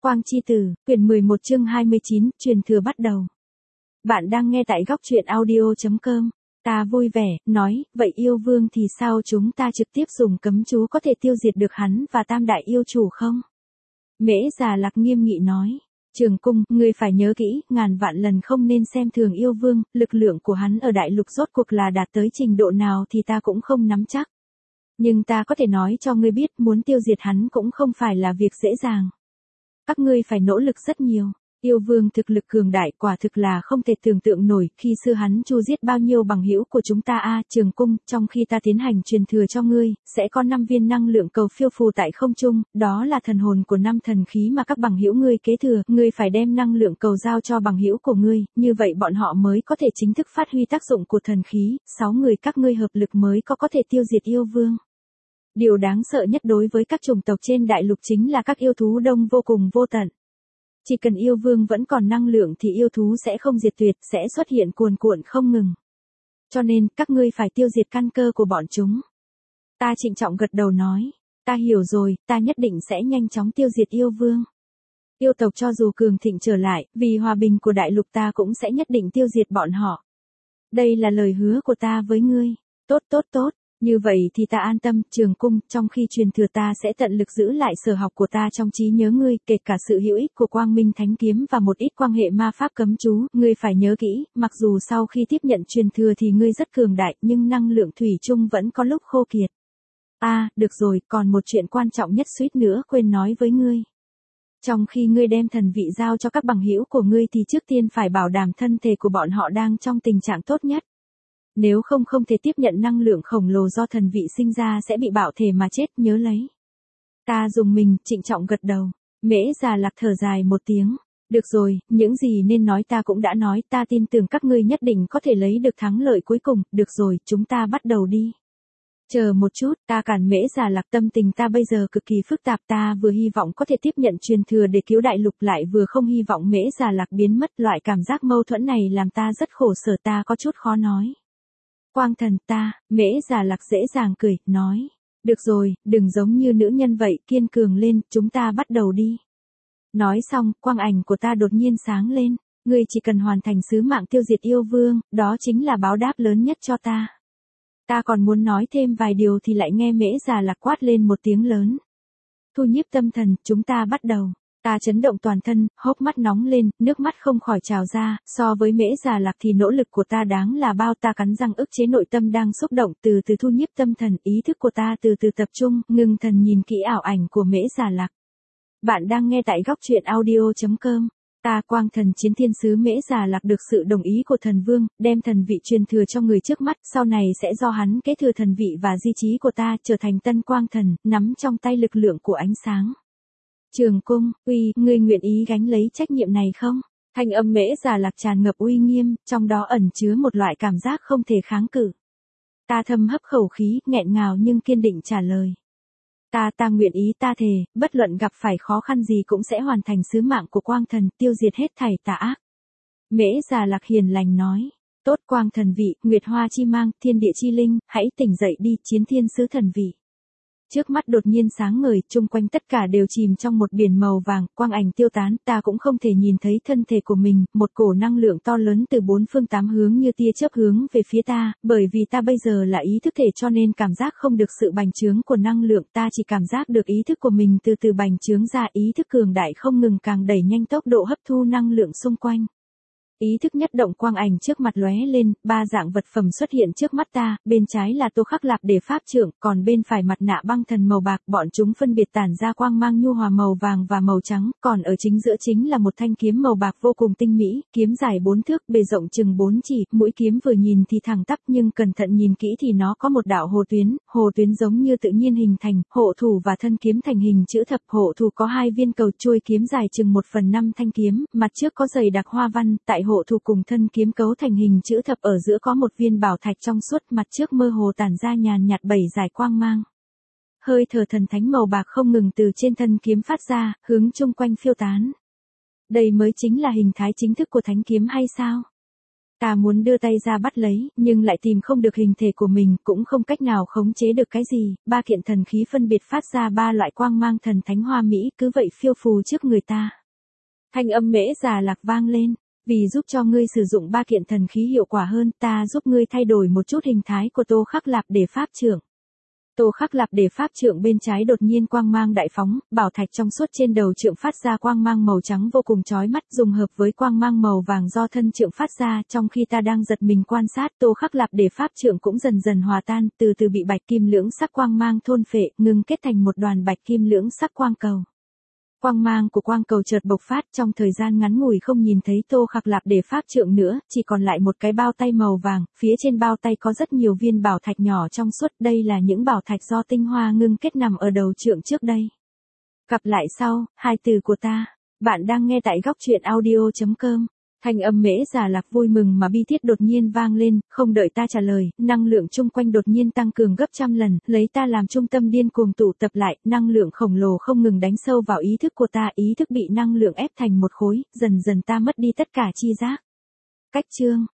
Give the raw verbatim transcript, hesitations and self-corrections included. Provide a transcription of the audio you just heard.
Quang Chi Tử, quyển mười một chương hai mươi chín, truyền thừa bắt đầu. Bạn đang nghe tại góc truyện audio chấm com. Ta vui vẻ, nói, vậy yêu vương thì sao, chúng ta trực tiếp dùng cấm chú có thể tiêu diệt được hắn và tam đại yêu chủ không? Mễ Già Lạc nghiêm nghị nói. Trường Cung, ngươi phải nhớ kỹ, ngàn vạn lần không nên xem thường yêu vương, lực lượng của hắn ở đại lục rốt cuộc là đạt tới trình độ nào thì ta cũng không nắm chắc. Nhưng ta có thể nói cho ngươi biết, muốn tiêu diệt hắn cũng không phải là việc dễ dàng. Các ngươi phải nỗ lực rất nhiều. Yêu vương thực lực cường đại, quả thực là không thể tưởng tượng nổi, khi xưa hắn chu giết bao nhiêu bằng hữu của chúng ta a. Trường Cung, trong khi ta tiến hành truyền thừa cho ngươi, sẽ có năm viên năng lượng cầu phiêu phù tại không trung, đó là thần hồn của năm thần khí mà các bằng hữu ngươi kế thừa, ngươi phải đem năng lượng cầu giao cho bằng hữu của ngươi, như vậy bọn họ mới có thể chính thức phát huy tác dụng của thần khí, sáu người các ngươi hợp lực mới có có thể tiêu diệt yêu vương. Điều đáng sợ nhất đối với các chủng tộc trên đại lục chính là các yêu thú đông vô cùng vô tận. Chỉ cần yêu vương vẫn còn năng lượng thì yêu thú sẽ không diệt tuyệt, sẽ xuất hiện cuồn cuộn không ngừng. Cho nên, các ngươi phải tiêu diệt căn cơ của bọn chúng. Ta trịnh trọng gật đầu nói, ta hiểu rồi, ta nhất định sẽ nhanh chóng tiêu diệt yêu vương. Yêu tộc cho dù cường thịnh trở lại, vì hòa bình của đại lục ta cũng sẽ nhất định tiêu diệt bọn họ. Đây là lời hứa của ta với ngươi. Tốt tốt tốt. Như vậy thì ta an tâm. Trường Cung, trong khi truyền thừa ta sẽ tận lực giữ lại sở học của ta trong trí nhớ ngươi, kể cả sự hữu ích của Quang Minh Thánh Kiếm và một ít quan hệ ma pháp cấm chú, ngươi phải nhớ kỹ, mặc dù sau khi tiếp nhận truyền thừa thì ngươi rất cường đại, nhưng năng lượng thủy chung vẫn có lúc khô kiệt. A, à, được rồi, còn một chuyện quan trọng nhất suýt nữa quên nói với ngươi. Trong khi ngươi đem thần vị giao cho các bằng hữu của ngươi thì trước tiên phải bảo đảm thân thể của bọn họ đang trong tình trạng tốt nhất. Nếu không không thể tiếp nhận năng lượng khổng lồ do thần vị sinh ra sẽ bị bạo thể mà chết, nhớ lấy. Ta dùng mình, trịnh trọng gật đầu. Mễ Già Lạc thở dài một tiếng. Được rồi, những gì nên nói ta cũng đã nói, ta tin tưởng các ngươi nhất định có thể lấy được thắng lợi cuối cùng. Được rồi, chúng ta bắt đầu đi. Chờ một chút, ta cản Mễ Già Lạc, tâm tình ta bây giờ cực kỳ phức tạp, ta vừa hy vọng có thể tiếp nhận truyền thừa để cứu đại lục, lại vừa không hy vọng Mễ Già Lạc biến mất, loại cảm giác mâu thuẫn này làm ta rất khổ sở, ta có chút khó nói. Quang thần ta, Mễ Già Lạc dễ dàng cười, nói. Được rồi, đừng giống như nữ nhân vậy, kiên cường lên, chúng ta bắt đầu đi. Nói xong, quang ảnh của ta đột nhiên sáng lên. Ngươi chỉ cần hoàn thành sứ mạng tiêu diệt yêu vương, đó chính là báo đáp lớn nhất cho ta. Ta còn muốn nói thêm vài điều thì lại nghe Mễ Già Lạc quát lên một tiếng lớn. Thu nhiếp tâm thần, chúng ta bắt đầu. Ta chấn động toàn thân, hốc mắt nóng lên, nước mắt không khỏi trào ra, so với Mễ Già Lạc thì nỗ lực của ta đáng là bao. Ta cắn răng ức chế nội tâm đang xúc động, từ từ thu nhiếp tâm thần, ý thức của ta từ từ tập trung, ngưng thần nhìn kỹ ảo ảnh của Mễ Già Lạc. Bạn đang nghe tại góc truyện audio chấm com. Ta Quang Thần Chiến Thiên Sứ Mễ Già Lạc được sự đồng ý của thần vương, đem thần vị truyền thừa cho người trước mắt, sau này sẽ do hắn kế thừa thần vị và di chí của ta, trở thành tân Quang Thần, nắm trong tay lực lượng của ánh sáng. Trường Cung, uy, ngươi nguyện ý gánh lấy trách nhiệm này không? Thanh âm Mễ Già Lạc tràn ngập uy nghiêm, trong đó ẩn chứa một loại cảm giác không thể kháng cự. Ta thầm hấp khẩu khí, nghẹn ngào nhưng kiên định trả lời. Ta ta nguyện ý, ta thề, bất luận gặp phải khó khăn gì cũng sẽ hoàn thành sứ mạng của Quang Thần, tiêu diệt hết thảy tà ác. Mễ Già Lạc hiền lành nói. Tốt Quang Thần vị, Nguyệt Hoa chi mang, thiên địa chi linh, hãy tỉnh dậy đi, Chiến Thiên Sứ thần vị. Trước mắt đột nhiên sáng ngời, chung quanh tất cả đều chìm trong một biển màu vàng, quang ảnh tiêu tán, ta cũng không thể nhìn thấy thân thể của mình, một cổ năng lượng to lớn từ bốn phương tám hướng như tia chớp hướng về phía ta, bởi vì ta bây giờ là ý thức thể cho nên cảm giác không được sự bành trướng của năng lượng, ta chỉ cảm giác được ý thức của mình từ từ bành trướng ra, ý thức cường đại không ngừng càng đẩy nhanh tốc độ hấp thu năng lượng xung quanh. Ý thức nhất động, quang ảnh trước mặt lóe lên, ba dạng vật phẩm xuất hiện trước mắt ta, bên trái là Tô Khắc Lạp để pháp trượng, còn bên phải mặt nạ băng thần màu bạc, bọn chúng phân biệt tản ra quang mang nhu hòa màu vàng và màu trắng, còn ở chính giữa chính là một thanh kiếm màu bạc vô cùng tinh mỹ, kiếm dài bốn thước, bề rộng chừng bốn chỉ, mũi kiếm vừa nhìn thì thẳng tắp nhưng cẩn thận nhìn kỹ thì nó có một đạo hồ tuyến, hồ tuyến giống như tự nhiên hình thành, hộ thủ và thân kiếm thành hình chữ thập, hộ thủ có hai viên cầu, chuôi kiếm dài chừng một phần năm thanh kiếm, mặt trước có dày đặc hoa văn, tại hộ thủ cùng thân kiếm cấu thành hình chữ thập, ở giữa có một viên bảo thạch trong suốt, mặt trước mơ hồ tản ra nhàn nhạt bảy dải quang mang. Hơi thở thần thánh màu bạc không ngừng từ trên thân kiếm phát ra, hướng chung quanh phiêu tán. Đây mới chính là hình thái chính thức của thánh kiếm hay sao? Ta muốn đưa tay ra bắt lấy, nhưng lại tìm không được hình thể của mình, cũng không cách nào khống chế được cái gì, ba kiện thần khí phân biệt phát ra ba loại quang mang thần thánh hoa mỹ, cứ vậy phiêu phù trước người ta. Thanh âm Mễ Già Lạc vang lên, vì giúp cho ngươi sử dụng ba kiện thần khí hiệu quả hơn, ta giúp ngươi thay đổi một chút hình thái của Tô Khắc Lạp Đề Pháp Trượng. Tô Khắc Lạp Đề Pháp Trượng bên trái đột nhiên quang mang đại phóng, bảo thạch trong suốt trên đầu trượng phát ra quang mang màu trắng vô cùng chói mắt, dùng hợp với quang mang màu vàng do thân trượng phát ra, trong khi ta đang giật mình quan sát, Tô Khắc Lạp Đề Pháp Trượng cũng dần dần hòa tan, từ từ bị bạch kim lưỡng sắc quang mang thôn phệ, ngừng kết thành một đoàn bạch kim lưỡng sắc quang cầu. Quang mang của quang cầu chợt bộc phát, trong thời gian ngắn ngủi không nhìn thấy Tô Khắc Lạp Đề Pháp Trượng nữa, chỉ còn lại một cái bao tay màu vàng, phía trên bao tay có rất nhiều viên bảo thạch nhỏ trong suốt, đây là những bảo thạch do tinh hoa ngưng kết nằm ở đầu trượng trước đây. Gặp lại sau, hai từ của ta. Bạn đang nghe tại góc truyện audio chấm com. Thanh âm Mễ Già Lạc vui mừng mà bi thiết đột nhiên vang lên, không đợi ta trả lời, năng lượng chung quanh đột nhiên tăng cường gấp trăm lần, lấy ta làm trung tâm điên cuồng tụ tập lại, năng lượng khổng lồ không ngừng đánh sâu vào ý thức của ta, ý thức bị năng lượng ép thành một khối, dần dần ta mất đi tất cả chi giác. Cách chương